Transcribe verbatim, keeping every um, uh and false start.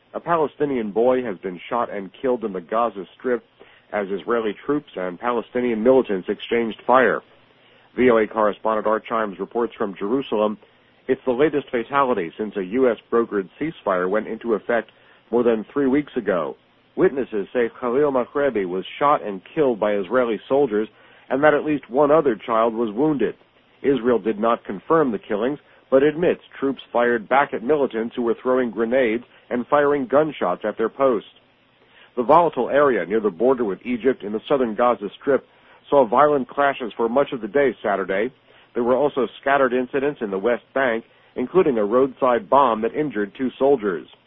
A Palestinian boy has been shot and killed in the Gaza Strip as Israeli troops and Palestinian militants exchanged fire. V O A correspondent Art Chimes reports from Jerusalem. It's the latest fatality since a U S brokered ceasefire went into effect more than three weeks ago. Witnesses say Khalil Maghrebi was shot and killed by Israeli soldiers and that at least one other child was wounded. Israel did not confirm the killings, but admits troops fired back at militants who were throwing grenades and firing gunshots at their post. The volatile area near the border with Egypt in the southern Gaza Strip saw violent clashes for much of the day Saturday. There were also scattered incidents in the West Bank, including a roadside bomb that injured two soldiers.